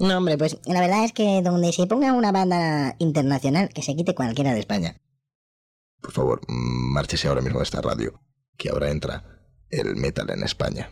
No, hombre, pues la verdad es que donde se ponga una banda internacional, que se quite cualquiera de España. Por favor, márchese ahora mismo de esta radio, que ahora entra el metal en España.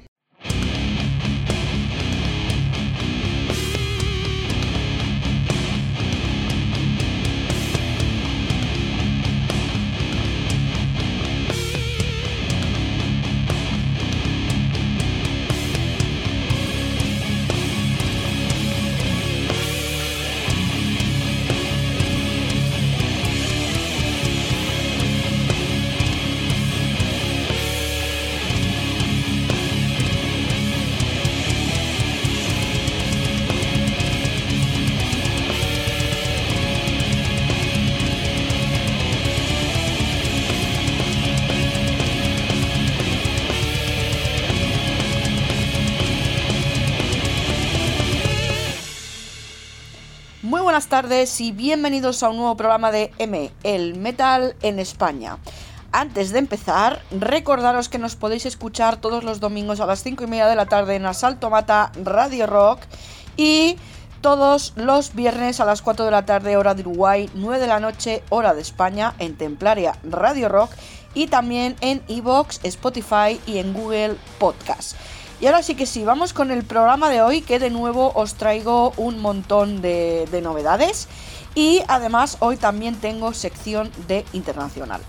Muy buenas tardes y bienvenidos a un nuevo programa de el metal en España. Antes de empezar, recordaros que nos podéis escuchar todos los domingos a las 5:30 de la tarde en Asalto Mata Radio Rock y todos los viernes a las 4 de la tarde hora de Uruguay, 9 de la noche hora de España en Templaria Radio Rock y también en iVoox, Spotify y en Google Podcast. Y ahora sí que sí, vamos con el programa de hoy, que de nuevo os traigo un montón de novedades y además hoy también tengo sección de internacional.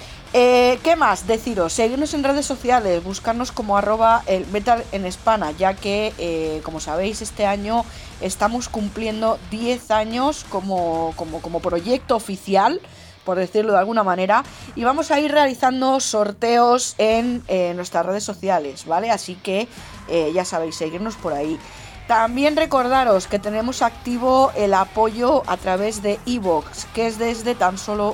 ¿Qué más? Deciros, seguirnos en redes sociales, buscarnos como @elmetal en España, ya que, como sabéis, este año estamos cumpliendo 10 años como proyecto oficial, por decirlo de alguna manera, y vamos a ir realizando sorteos en nuestras redes sociales, ¿vale? Así que ya sabéis, seguirnos por ahí. También recordaros que tenemos activo el apoyo a través de iVoox, que es desde tan solo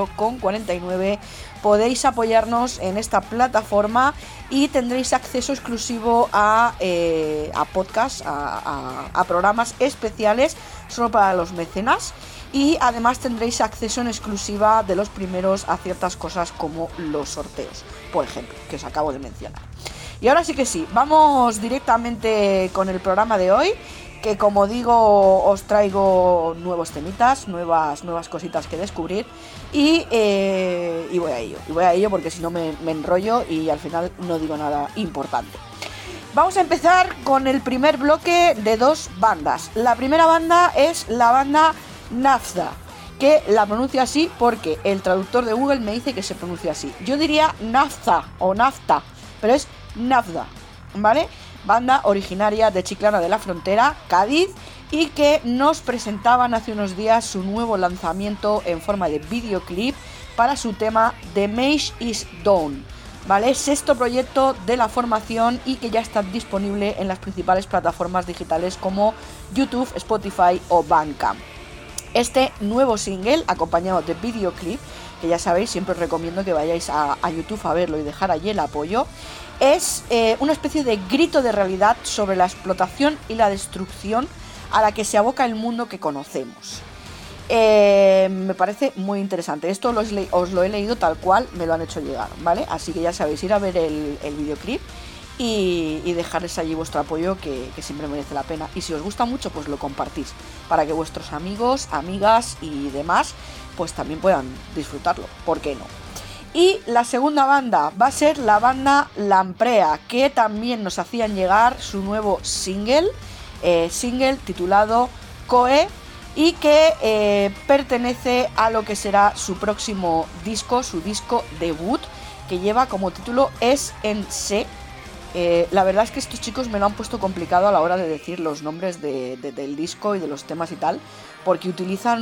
1,49€. Podéis apoyarnos en esta plataforma y tendréis acceso exclusivo a podcasts, a programas especiales solo para los mecenas. Y además tendréis acceso en exclusiva de los primeros a ciertas cosas como los sorteos, por ejemplo, que os acabo de mencionar. Y ahora sí que sí, vamos directamente con el programa de hoy, que como digo os traigo nuevos temitas, nuevas cositas que descubrir y voy a ello porque si no me enrollo y al final no digo nada importante. Vamos a empezar con el primer bloque de dos bandas. La primera banda es la banda Naphtha, que la pronuncio así porque el traductor de Google me dice que se pronuncia así. Yo diría Naphtha o Naphtha, pero es Naphtha, ¿vale? Banda originaria de Chiclana de la Frontera, Cádiz, y que nos presentaban hace unos días su nuevo lanzamiento en forma de videoclip para su tema The Mage is Dawn, ¿vale? Sexto proyecto de la formación y que ya está disponible en las principales plataformas digitales como YouTube, Spotify o Bandcamp. Este nuevo single, acompañado de videoclip, que ya sabéis, siempre os recomiendo que vayáis a YouTube a verlo y dejar allí el apoyo, es una especie de grito de realidad sobre la explotación y la destrucción a la que se aboca el mundo que conocemos. Me parece muy interesante. Esto os lo he leído tal cual me lo han hecho llegar, ¿vale? Así que ya sabéis, ir a ver el videoclip y dejarles allí vuestro apoyo, que siempre merece la pena. Y si os gusta mucho, pues lo compartís para que vuestros amigos, amigas y demás pues también puedan disfrutarlo, ¿por qué no? Y la segunda banda va a ser la banda Lamprea, que también nos hacían llegar su nuevo single titulado Coe, y que pertenece a lo que será su próximo disco, su disco debut, que lleva como título Es en Se. La verdad es que estos chicos me lo han puesto complicado a la hora de decir los nombres del disco y de los temas y tal, porque utilizan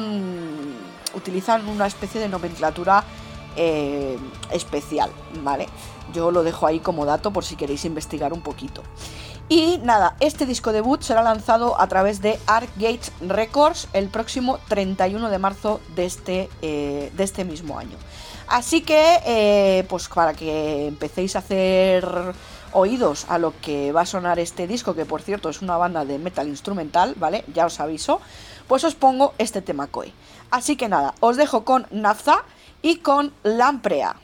una especie de nomenclatura especial, ¿vale? Yo lo dejo ahí como dato por si queréis investigar un poquito. Y nada, este disco debut será lanzado a través de Arcgate Records el próximo 31 de marzo de este mismo año. Así que, pues para que empecéis a hacer oídos a lo que va a sonar este disco, que por cierto es una banda de metal instrumental, ¿vale? Ya os aviso, pues os pongo este tema Coe. Así que nada, os dejo con Naphtha y con Lamprea.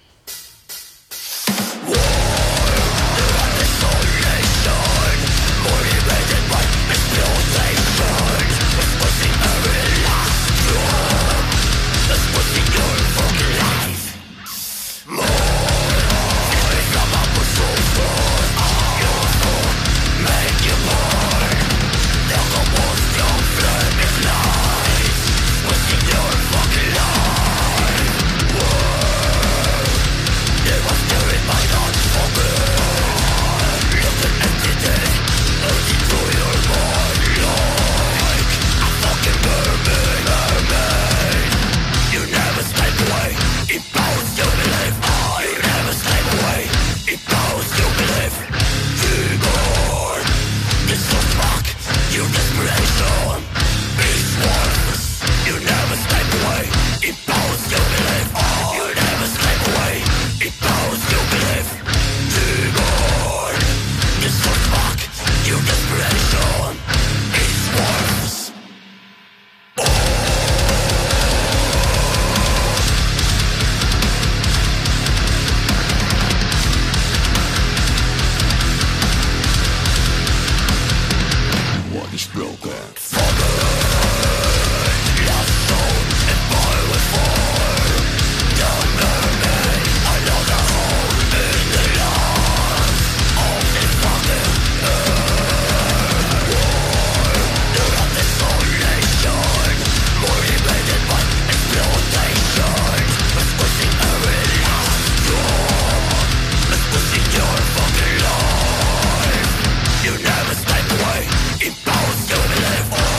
Motivated by exploitation. Impossible to live.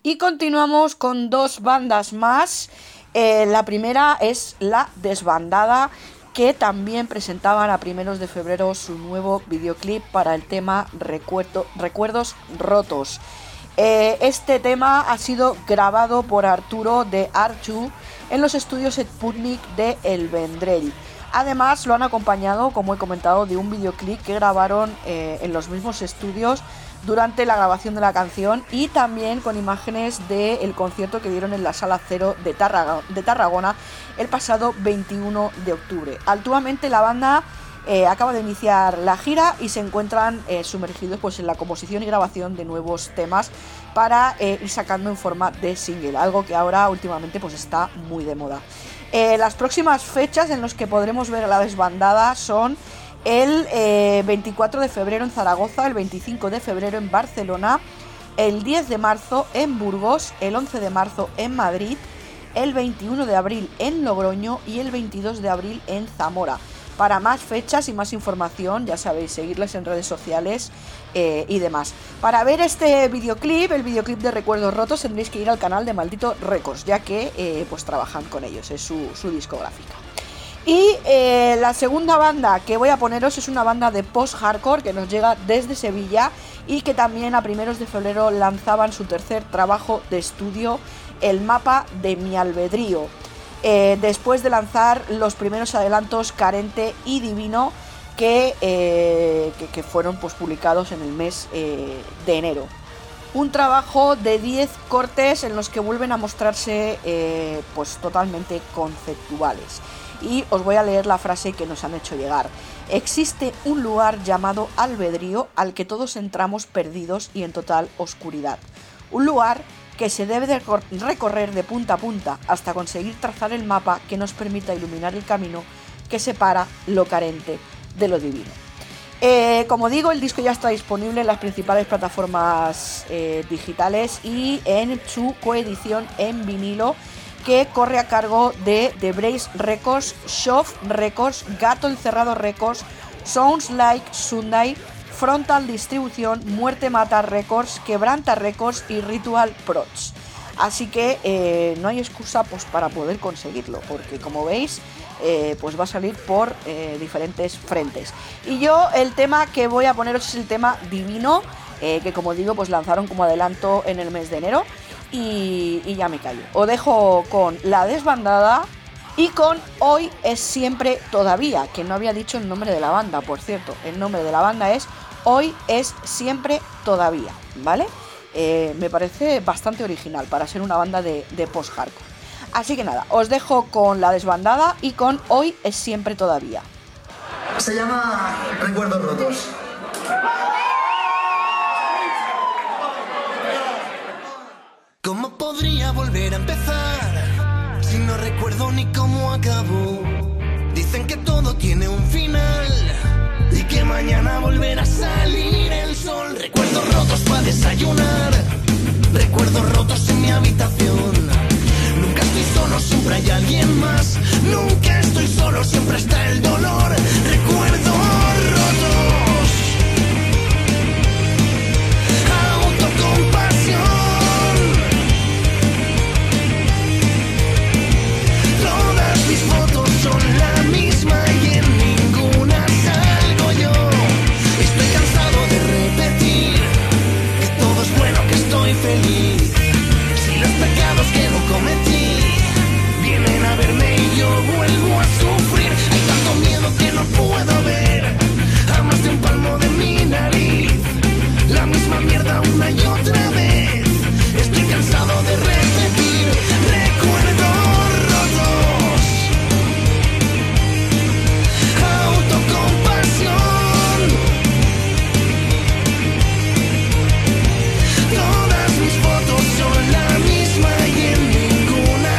Y continuamos con dos bandas más. La primera es La Desbandada, que también presentaban a primeros de febrero su nuevo videoclip para el tema Recuerdos Rotos. Este tema ha sido grabado por Arturo de Archu en los estudios Sputnik de El Vendrell. Además lo han acompañado, como he comentado, de un videoclip que grabaron en los mismos estudios durante la grabación de la canción, y también con imágenes del concierto que dieron en la Sala Cero de Tarragona el pasado 21 de octubre. Actualmente la banda acaba de iniciar la gira y se encuentran sumergidos pues, en la composición y grabación de nuevos temas para ir sacando en forma de single, algo que ahora últimamente pues, está muy de moda. Las próximas fechas en las que podremos ver a La Desbandada son el 24 de febrero en Zaragoza, el 25 de febrero en Barcelona, el 10 de marzo en Burgos, el 11 de marzo en Madrid, el 21 de abril en Logroño y el 22 de abril en Zamora. Para más fechas y más información, ya sabéis, seguirles en redes sociales y demás. Para ver este videoclip, el videoclip de Recuerdos Rotos, tendréis que ir al canal de Maldito Records, ya que pues trabajan con ellos, es su discográfica. Y la segunda banda que voy a poneros es una banda de post-hardcore que nos llega desde Sevilla y que también a primeros de febrero lanzaban su tercer trabajo de estudio, El Mapa de mi Albedrío, después de lanzar los primeros adelantos Carente y Divino que fueron pues, publicados en el mes de enero. Un trabajo de 10 cortes en los que vuelven a mostrarse pues totalmente conceptuales. Y os voy a leer la frase que nos han hecho llegar. Existe un lugar llamado albedrío al que todos entramos perdidos y en total oscuridad. Un lugar que se debe de recorrer de punta a punta hasta conseguir trazar el mapa que nos permita iluminar el camino que separa lo carente de lo divino. Como digo, el disco ya está disponible en las principales plataformas digitales y en su coedición en vinilo, que corre a cargo de The Brace Records, Shof Records, Gato Encerrado Records, Sounds Like Sunday, Frontal Distribución, Muerte Mata Records, Quebranta Records y Ritual Prods. Así que no hay excusa pues, para poder conseguirlo, porque como veis pues va a salir por diferentes frentes. Y yo el tema que voy a poneros es el tema Divino, que como digo pues lanzaron como adelanto en el mes de enero. Y ya me callo. Os dejo con La Desbandada y con Hoy es siempre todavía, que no había dicho el nombre de la banda, por cierto. El nombre de la banda es Hoy es siempre todavía, ¿vale? Me parece bastante original para ser una banda de post-hardcore. Así que nada, os dejo con La Desbandada y con Hoy es siempre todavía. Se llama Recuerdos Rotos. ¿Cómo podría volver a empezar si no recuerdo ni cómo acabó? Dicen que todo tiene un final y que mañana volverá a salir el sol. Recuerdos rotos para desayunar, recuerdos rotos en mi habitación. Nunca estoy solo, siempre hay alguien más. Nunca estoy solo, siempre está el dolor. Recuerdos rotos, autocompasión. Mis fotos son la misma y en ninguna salgo yo. Estoy cansado de repetir que todo es bueno, que estoy feliz. Si los pecados que no cometí vienen a verme y yo vuelvo a sufrir. Hay tanto miedo que no puedo ver a más de un palmo de mi nariz. La misma mierda una y otra vez. Estoy cansado de repetir recuerdos rotos. Autocompasión. Todas mis fotos son la misma y en ninguna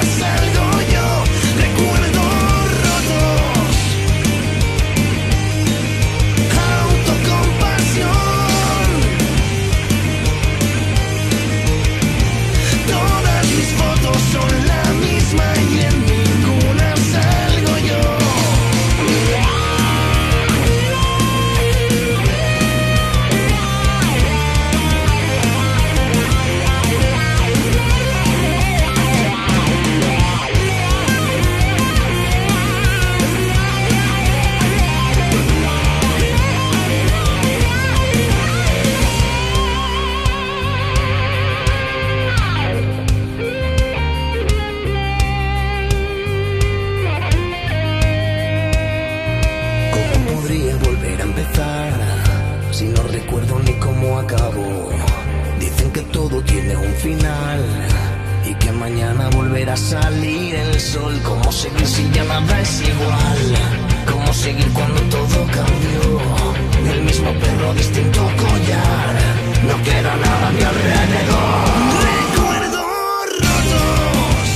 tiene un final y que mañana volverá a salir el sol. ¿Cómo seguir si ya nada es igual? ¿Cómo seguir cuando todo cambió? El mismo perro, distinto collar. No queda nada a mi alrededor. Recuerdos rotos,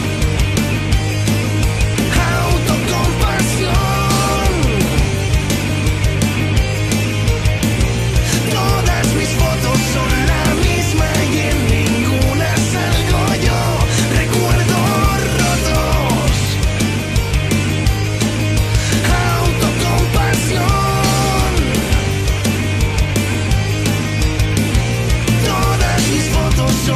autocompasión. Todas mis fotos son la misma y en ninguna salgo yo. Recuerdos rotos, autocompasión. Todas mis fotos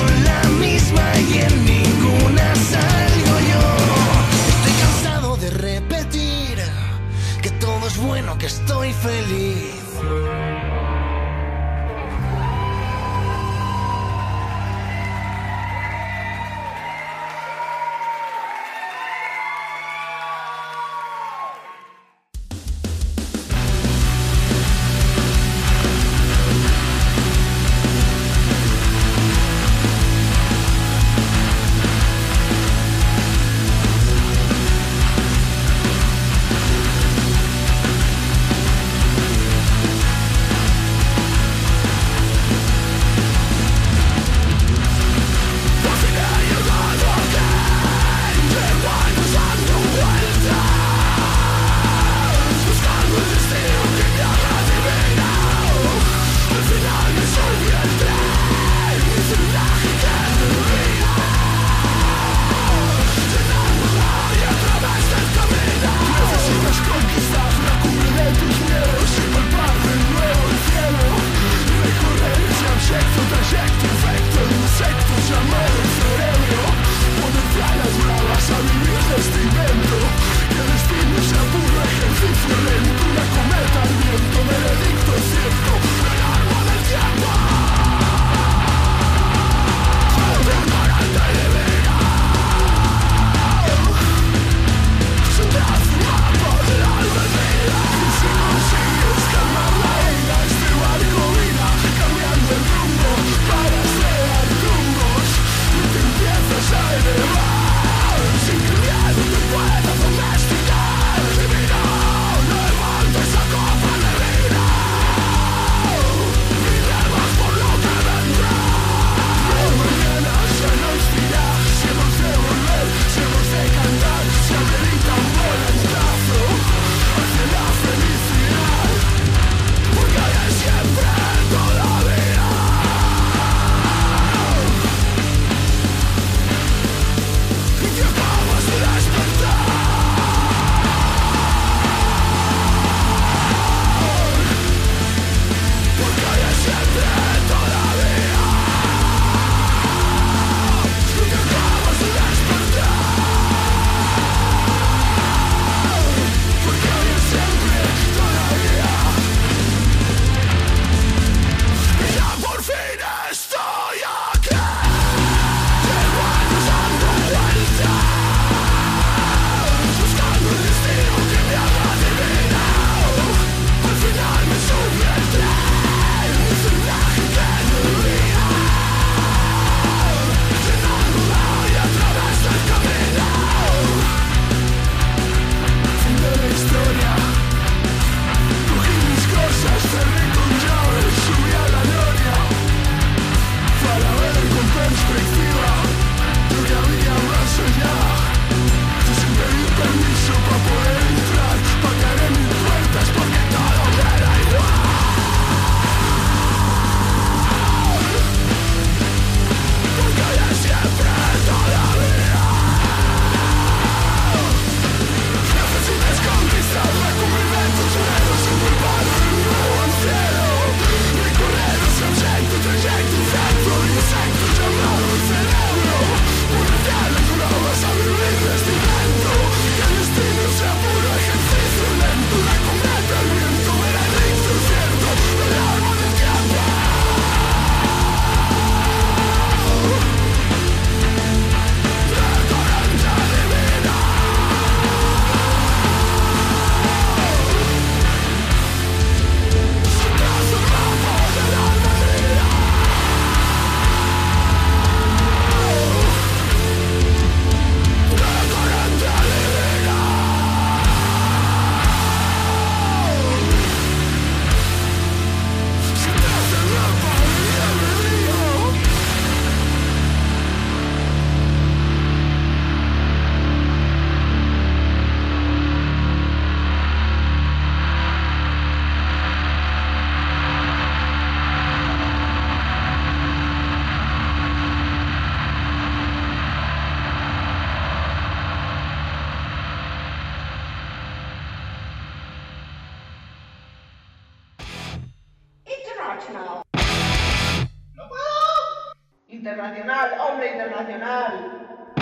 now. ¡No puedo! Internacional, hombre, internacional.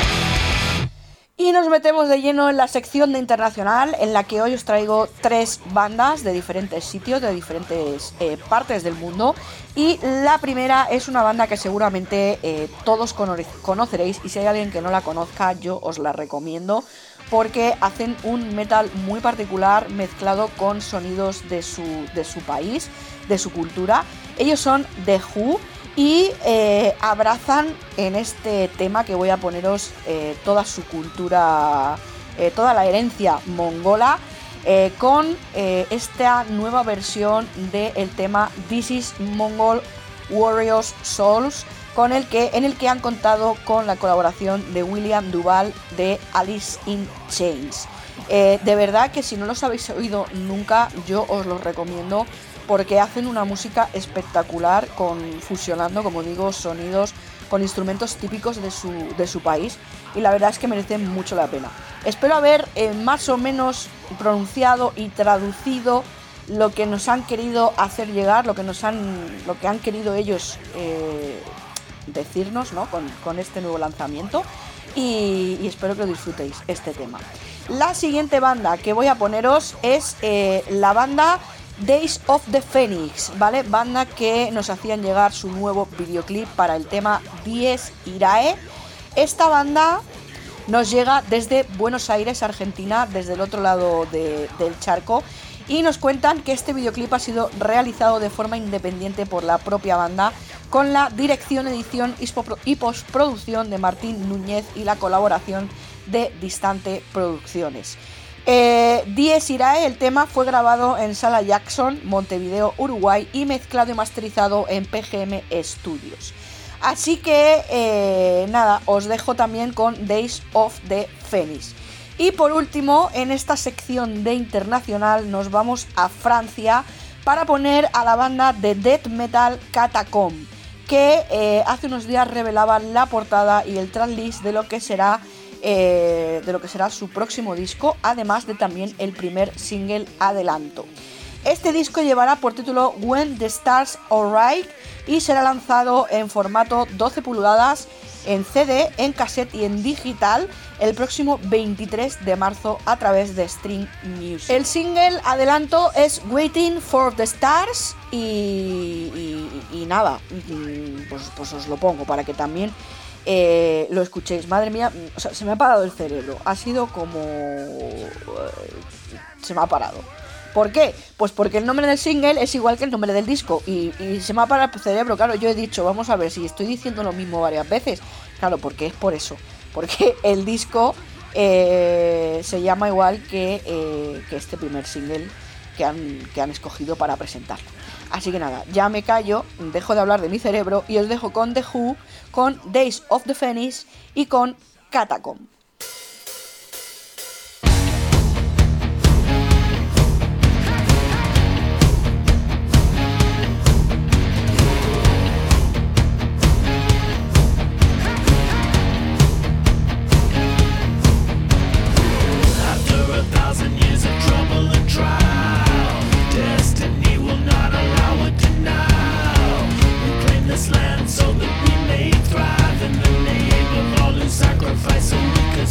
Y nos metemos de lleno en la sección de internacional, en la que hoy os traigo 3 bandas de diferentes sitios, de diferentes partes del mundo. Y la primera es una banda que seguramente todos conoceréis, y si hay alguien que no la conozca, yo os la recomiendo, porque hacen un metal muy particular mezclado con sonidos de su país, de su cultura. Ellos son The Who. Y abrazan en este tema que voy a poneros toda su cultura, toda la herencia mongola, con esta nueva versión del tema This is Mongol Warriors Souls, en el que han contado con la colaboración de William Duval de Alice in Chains. De verdad que si no los habéis oído nunca, yo os los recomiendo, porque hacen una música espectacular, fusionando, como digo, sonidos con instrumentos típicos de su país, y la verdad es que merecen mucho la pena. Espero haber más o menos pronunciado y traducido lo que nos han querido hacer llegar, lo que han querido ellos decirnos, ¿no? con este nuevo lanzamiento, y espero que lo disfrutéis este tema. La siguiente banda que voy a poneros es la banda Days of the Phoenix, ¿vale? Banda que nos hacían llegar su nuevo videoclip para el tema Dies Irae. Esta banda nos llega desde Buenos Aires, Argentina, desde el otro lado del charco, y nos cuentan que este videoclip ha sido realizado de forma independiente por la propia banda, con la dirección, edición y postproducción de Martín Núñez y la colaboración de Distante Producciones. Dies Irae, el tema, fue grabado en Sala Jackson, Montevideo, Uruguay, y mezclado y masterizado en PGM Studios. Así que nada, os dejo también con Days of the Phoenix. Y por último, en esta sección de internacional nos vamos a Francia para poner a la banda de death metal Catacomb, que hace unos días revelaban la portada y el tracklist de lo que será su próximo disco, además de también el primer single adelanto. Este disco llevará por título When the Stars Alright y será lanzado en formato 12 pulgadas, en CD, en cassette y en digital el próximo 23 de marzo a través de Stream Music. El single adelanto es Waiting for the Stars y nada, pues os lo pongo para que también lo escuchéis. Madre mía, o sea, se me ha parado el cerebro. Ha sido como... se me ha parado. ¿Por qué? Pues porque el nombre del single es igual que el nombre del disco y se me ha parado el cerebro. Claro, yo he dicho, vamos a ver si estoy diciendo lo mismo varias veces. Claro, porque es por eso. Porque el disco se llama igual que este primer single que han escogido para presentarlo. Así que nada, ya me callo, dejo de hablar de mi cerebro y os dejo con The Who, con Days of the Phoenix y con Catacomb. So that we may thrive in the name of all who sacrifice so we could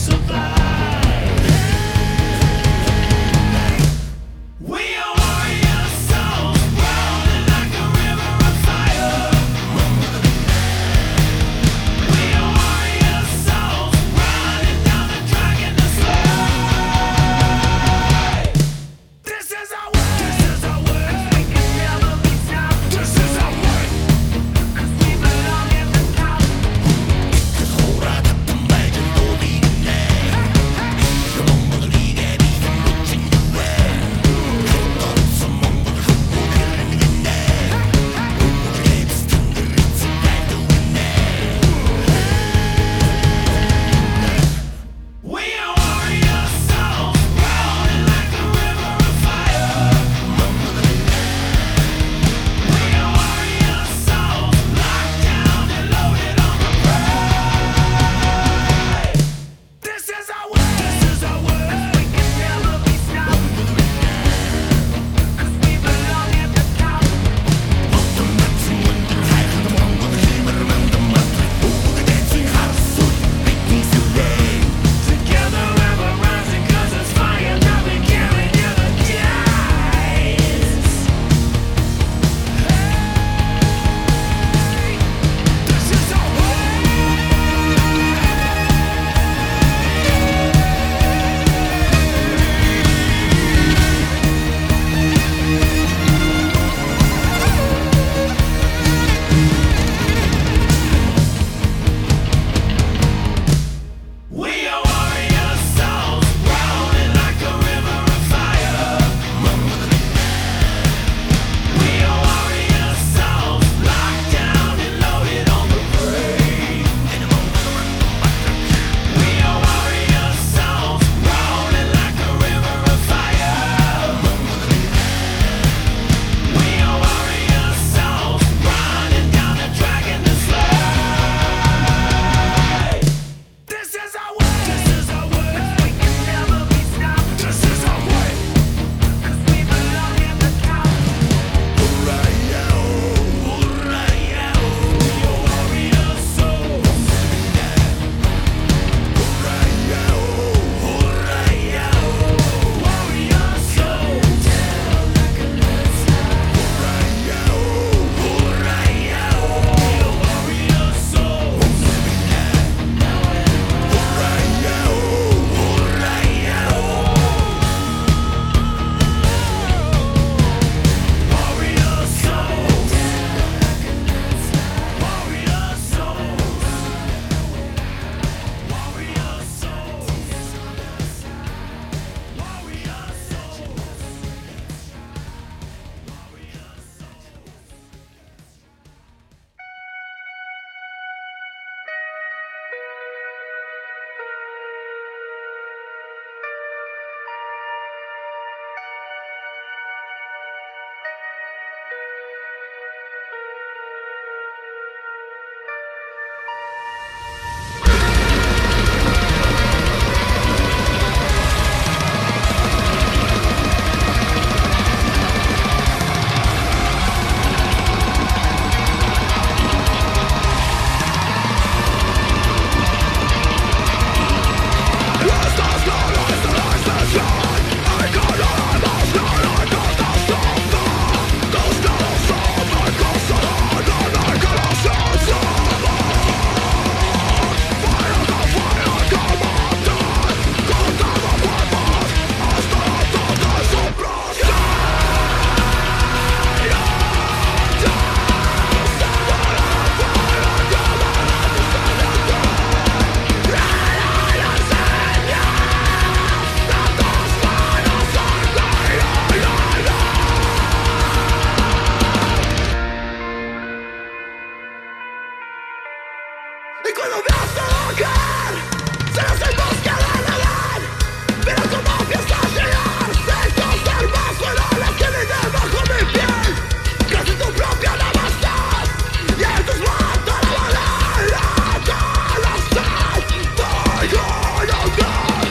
cuando me hace tocar, serás en busca de nadar, pero como empieza a llegar, estos armas fueron las que vienen bajo mi piel, casi tu propia libertad, y en tus manos la bandera de la sed, voy a lograr.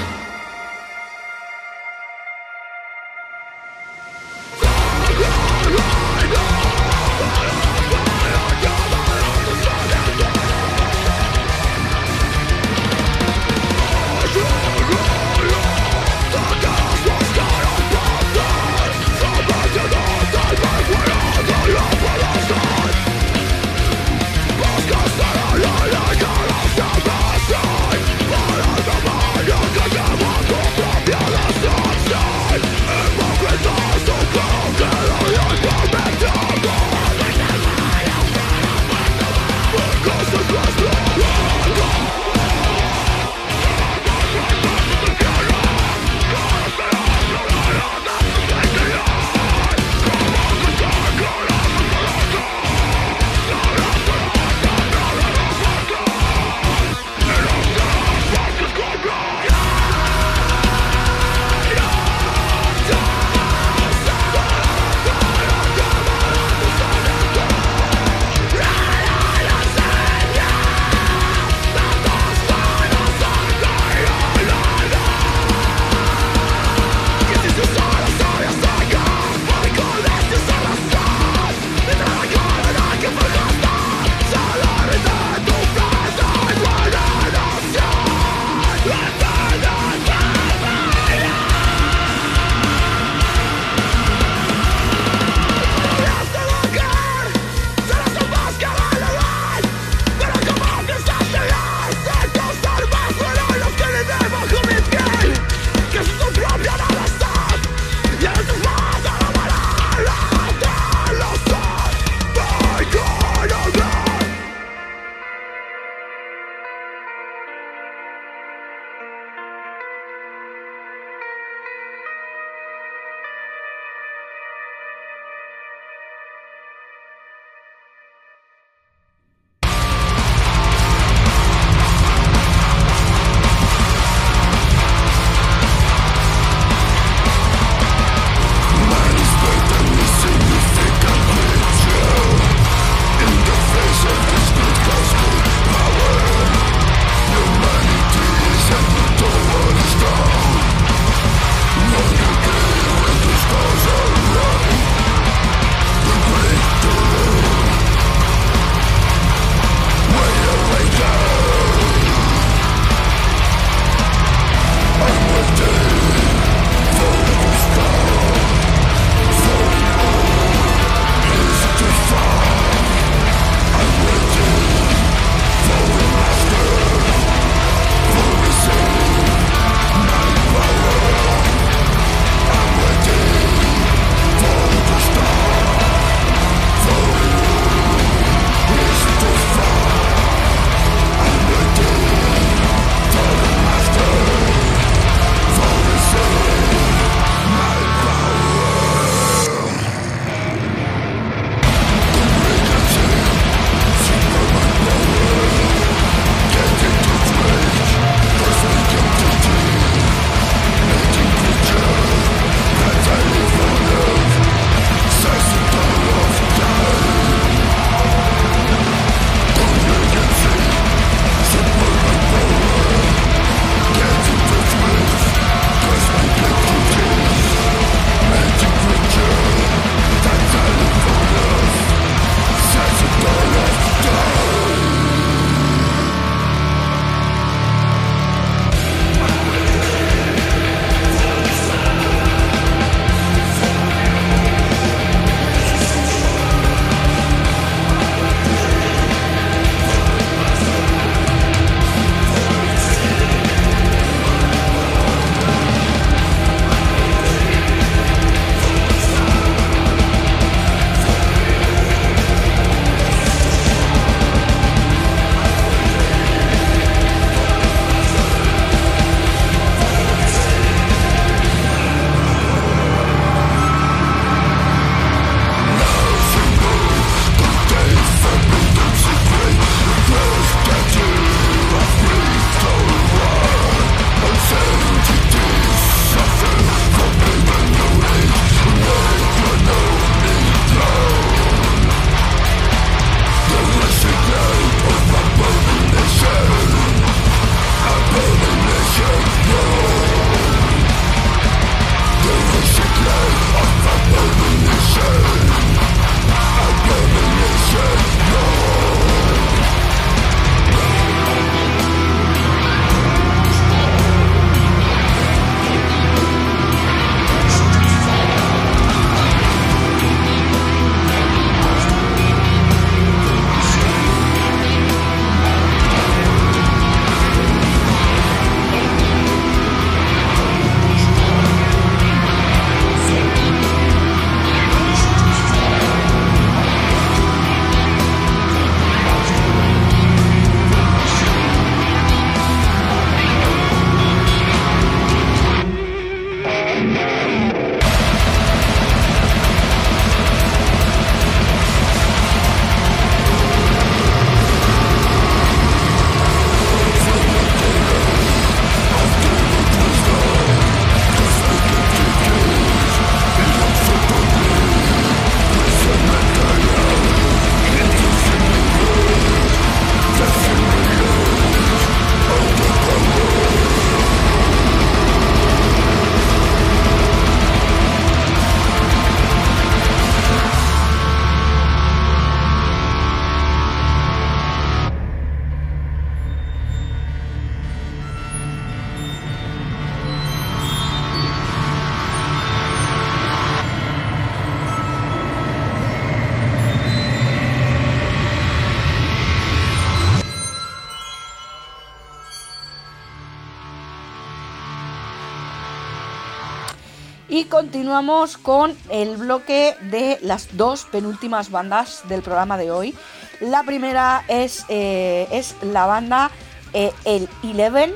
Y continuamos con el bloque de las dos penúltimas bandas del programa de hoy. La primera es la banda el Eleven,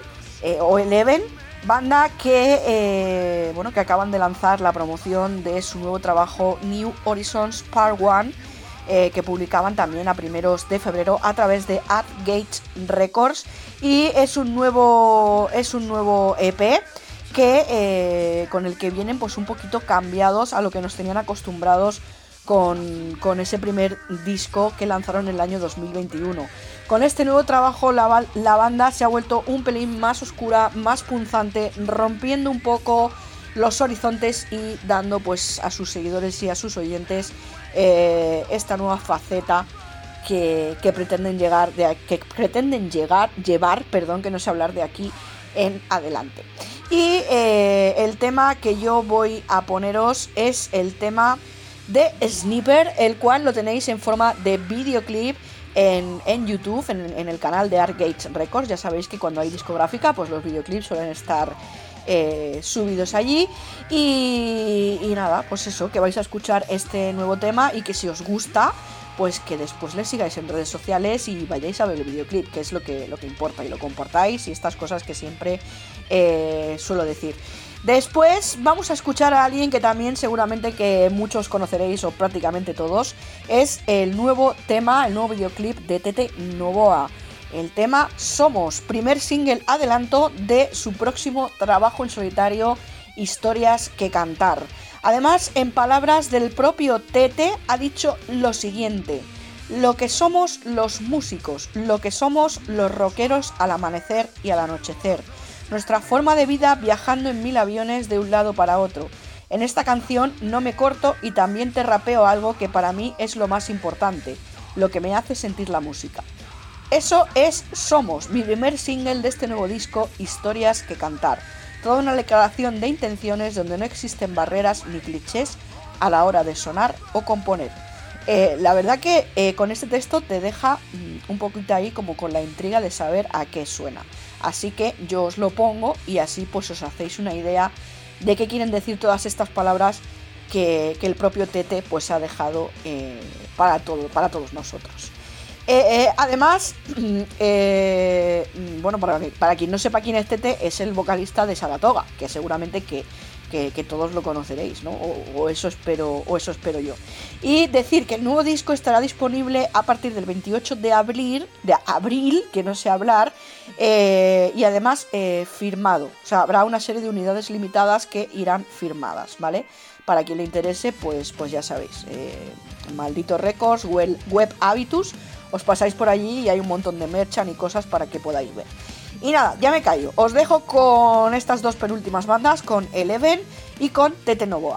banda que acaban de lanzar la promoción de su nuevo trabajo New Horizons Part 1, que publicaban también a primeros de febrero a través de Artgate Records, y es un nuevo EP que con el que vienen pues un poquito cambiados a lo que nos tenían acostumbrados con ese primer disco que lanzaron en el año 2021. Con este nuevo trabajo la banda se ha vuelto un pelín más oscura, más punzante, rompiendo un poco los horizontes y dando pues a sus seguidores y a sus oyentes esta nueva faceta que pretenden llevar, que no sé hablar, de aquí en adelante. Y el tema que yo voy a poneros es el tema de Sniper, el cual lo tenéis en forma de videoclip en YouTube, en el canal de Artgate Records. Ya sabéis que cuando hay discográfica, pues los videoclips suelen estar subidos allí. Y nada, pues eso, que vais a escuchar este nuevo tema y que si os gusta, pues que después le sigáis en redes sociales y vayáis a ver el videoclip, que es lo que importa, y lo compartáis y estas cosas que siempre suelo decir. Después vamos a escuchar a alguien que también seguramente que muchos conoceréis, o prácticamente todos. Es el nuevo tema, el nuevo videoclip de Tete Novoa. El tema Somos, primer single adelanto de su próximo trabajo en solitario, Historias que cantar. Además, en palabras del propio Tete, ha dicho lo siguiente: lo que somos los músicos, lo que somos los rockeros al amanecer y al anochecer. Nuestra forma de vida viajando en 1000 aviones de un lado para otro. En esta canción no me corto y también te rapeo algo que para mí es lo más importante, lo que me hace sentir la música. Eso es Somos, mi primer single de este nuevo disco, Historias que cantar. Toda una declaración de intenciones donde no existen barreras ni clichés a la hora de sonar o componer. La verdad que con este texto te deja un poquito ahí como con la intriga de saber a qué suena. Así que yo os lo pongo y así pues os hacéis una idea de qué quieren decir todas estas palabras que el propio Tete pues ha dejado para todos nosotros. Además, bueno, para quien no sepa quién es Tete, es el vocalista de Saratoga, que seguramente que todos lo conoceréis, ¿no? O eso espero yo. Y decir que el nuevo disco estará disponible a partir del 28 de abril, que no sé hablar, y además firmado. O sea, habrá una serie de unidades limitadas que irán firmadas, ¿vale? Para quien le interese, pues ya sabéis, Maldito Records, Web Habitus, os pasáis por allí y hay un montón de merchan y cosas para que podáis ver. Y nada, ya me callo. Os dejo con estas dos penúltimas bandas, con Eleven y con Tete Novoa.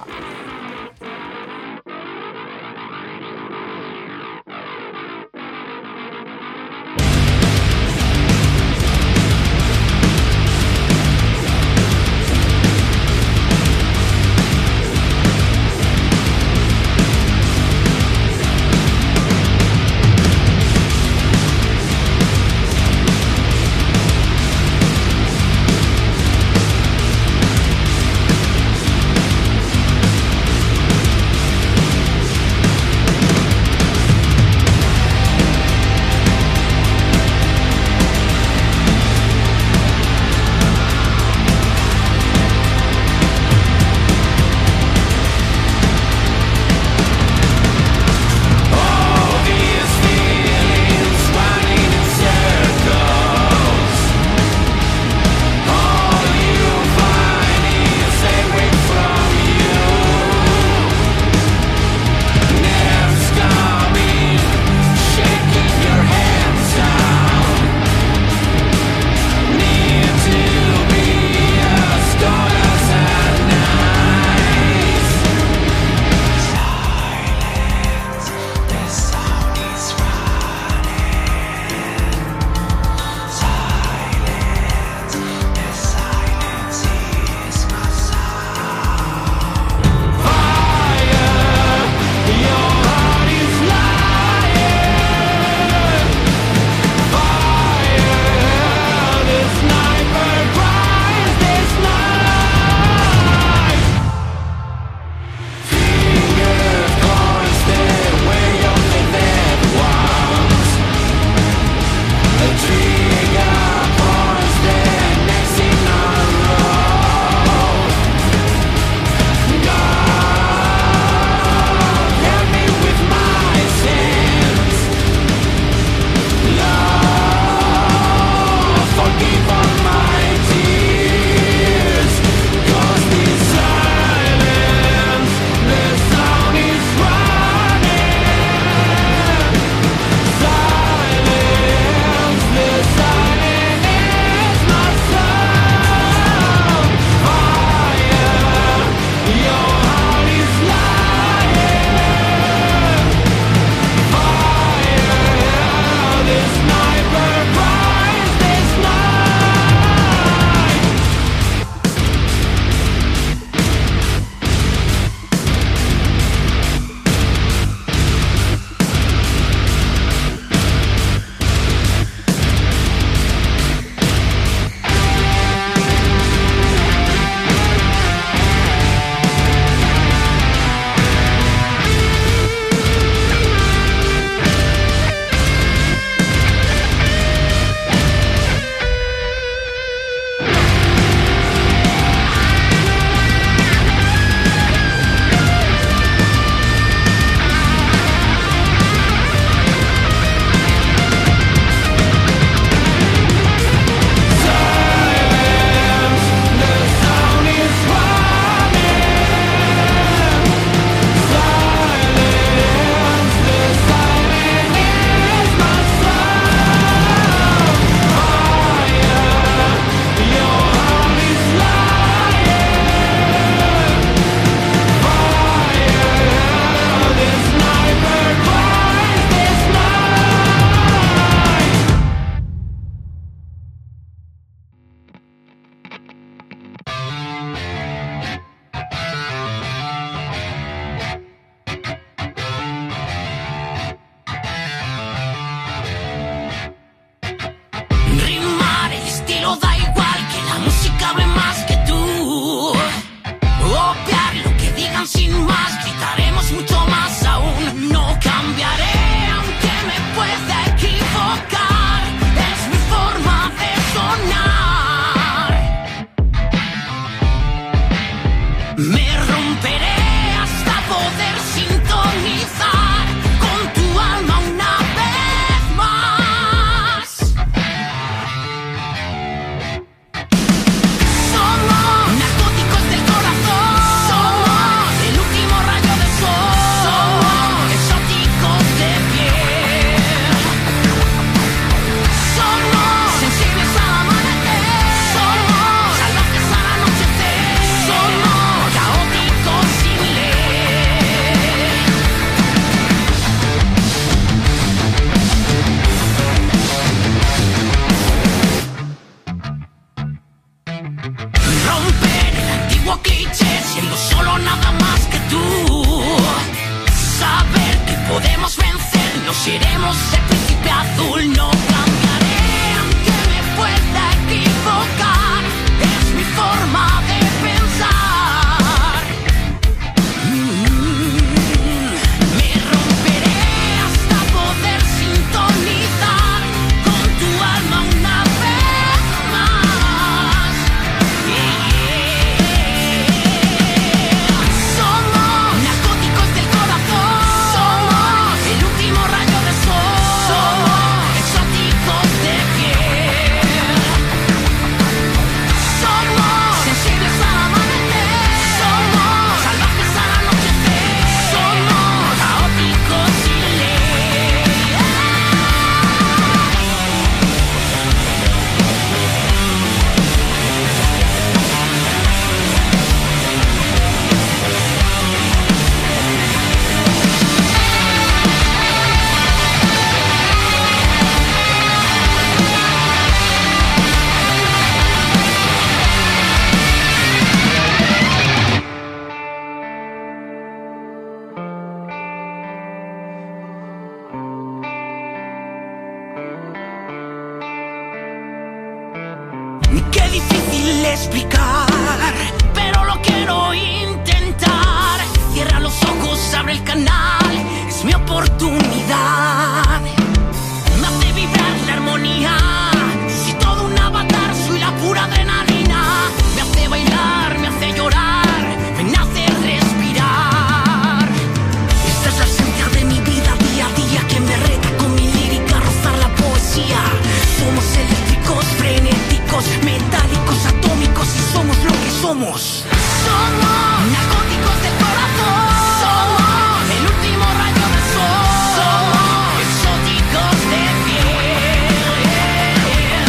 Qué difícil explicar, pero lo quiero intentar. Cierra los ojos, abre el canal, es mi oportunidad. Me hace vibrar la armonía, soy todo un avatar, soy la pura adrenalina. Me hace bailar, me hace llorar, me hace respirar. Esta es la esencia de mi vida día a día, que me reta con mi lírica a rozar la poesía. Somos eléctricos, frenéticos, metálicos, atómicos y somos lo que somos. Somos narcóticos del corazón. Somos el último rayo del sol. Somos exóticos de piel.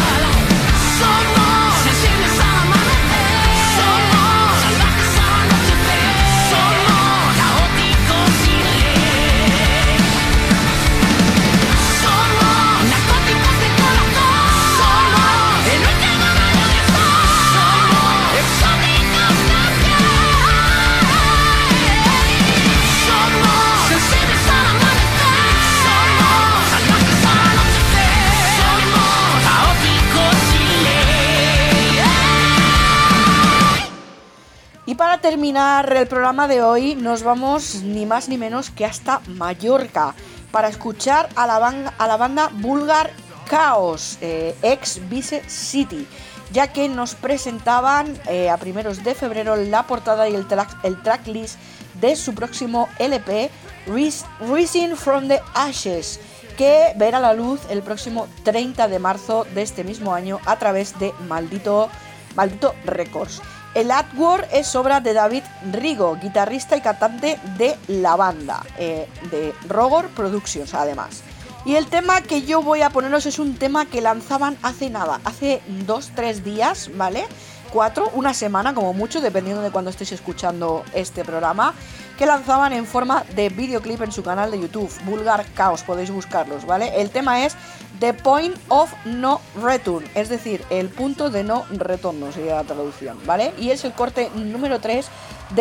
Somos sensibles al amanecer. Somos salvajes al anochecer. Somos caóticos sin ley. Somos narcóticos del corazón. Somos el último rayo del sol. Somos exóticos de piel. Somos sensibles al amanecer. Somos salvajes al anochecer. Somos caóticos sin ley. Y para terminar el programa de hoy nos vamos ni más ni menos que hasta Mallorca para escuchar a la banda Vulgar Chaos, ex Vice City, ya que nos presentaban a primeros de febrero la portada y el tracklist de su próximo LP Rising from the Ashes, que verá la luz el próximo 30 de marzo de este mismo año a través de Maldito Records. El artwork es obra de David Rigo, guitarrista y cantante de la banda, de Rogor Productions además. Y el tema que yo voy a poneros es un tema que lanzaban hace 2-3 días, ¿vale? 4, una semana como mucho, dependiendo de cuando estéis escuchando este programa, que lanzaban en forma de videoclip en su canal de YouTube, Vulgar Chaos, podéis buscarlos, ¿vale? El tema es The Point of No Return, es decir, el punto de no retorno sería la traducción, ¿vale? Y es el corte número 3 de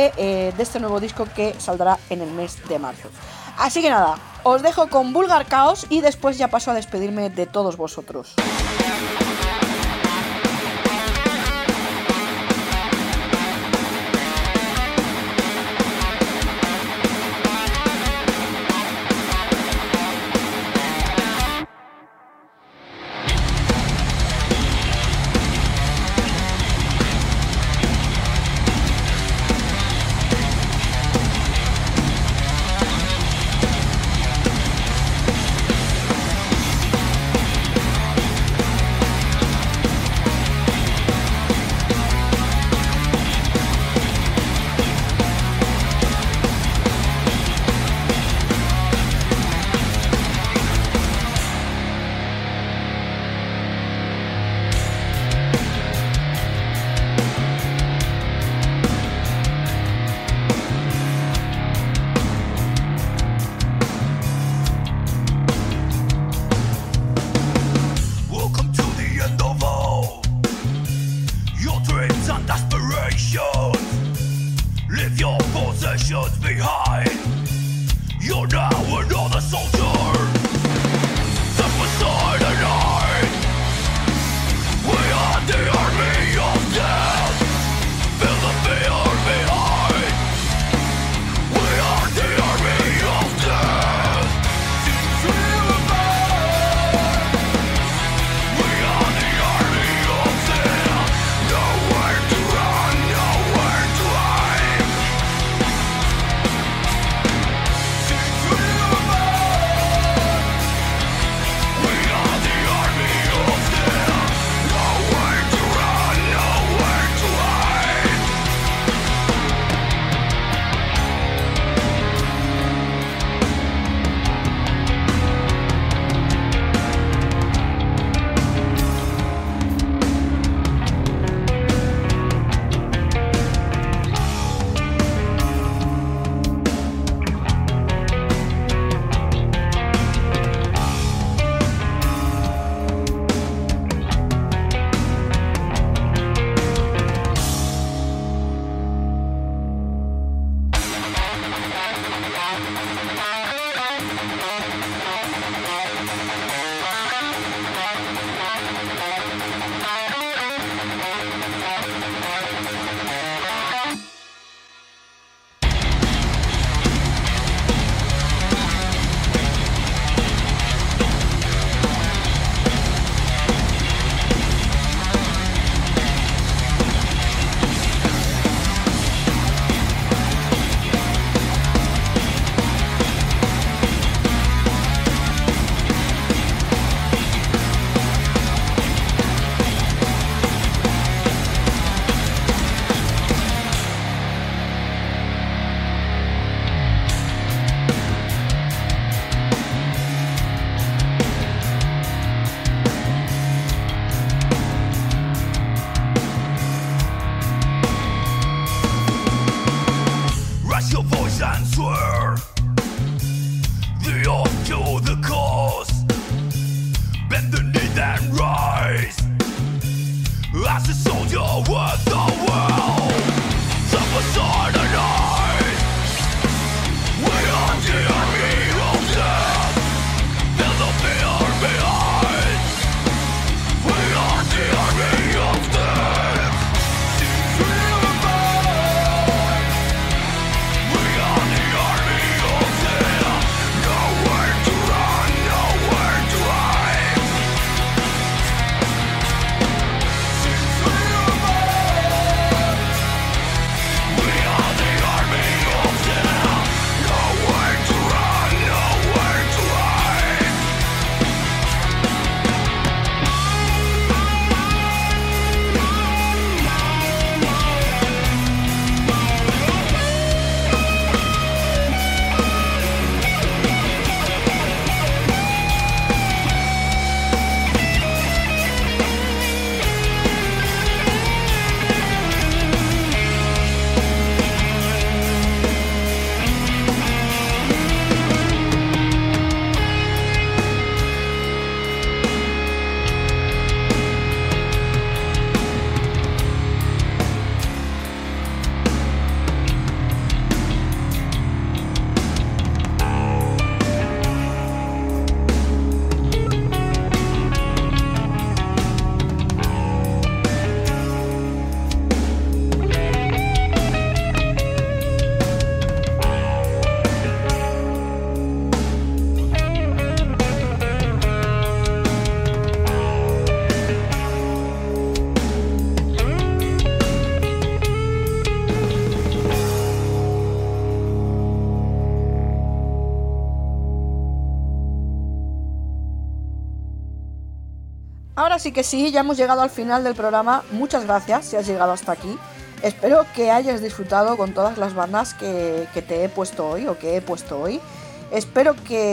este nuevo disco que saldrá en el mes de marzo. Así que nada, os dejo con Vulgar Chaos y después ya paso a despedirme de todos vosotros. Nowhere to hide. as a soldier with the will. Step aside tonight. We are the army of death. Feel the fear behind. We are the army of death. Feel the fight. We are the army of death. Nowhere to run, nowhere to hide. We are the army of death. Nowhere to run, nowhere to hide. Ahora sí que sí, ya hemos llegado al final del programa. Muchas gracias si has llegado hasta aquí. Espero que hayas disfrutado con todas las bandas que te he puesto hoy o que he puesto hoy. Espero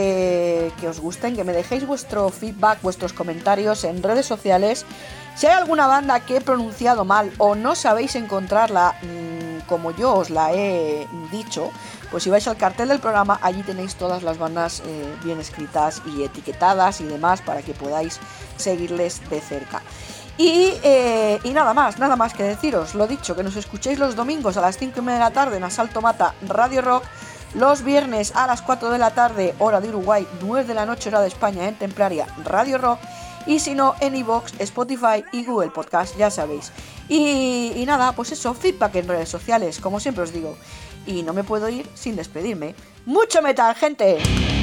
que os gusten, que me dejéis vuestro feedback, vuestros comentarios en redes sociales. Si hay alguna banda que he pronunciado mal o no sabéis encontrarla como yo os la he dicho, pues si vais al cartel del programa, allí tenéis todas las bandas bien escritas y etiquetadas y demás para que podáis seguirles de cerca. Y nada más que deciros, lo dicho, que nos escuchéis los domingos a las 5:30 de la tarde en Asalto Mata Radio Rock, los viernes a las 4 de la tarde, hora de Uruguay, 9 de la noche, hora de España, en Templaria Radio Rock, y si no, en iVoox, Spotify y Google Podcast, ya sabéis. Y nada, pues eso, feedback en redes sociales, como siempre os digo. Y no me puedo ir sin despedirme. ¡Mucho metal, gente!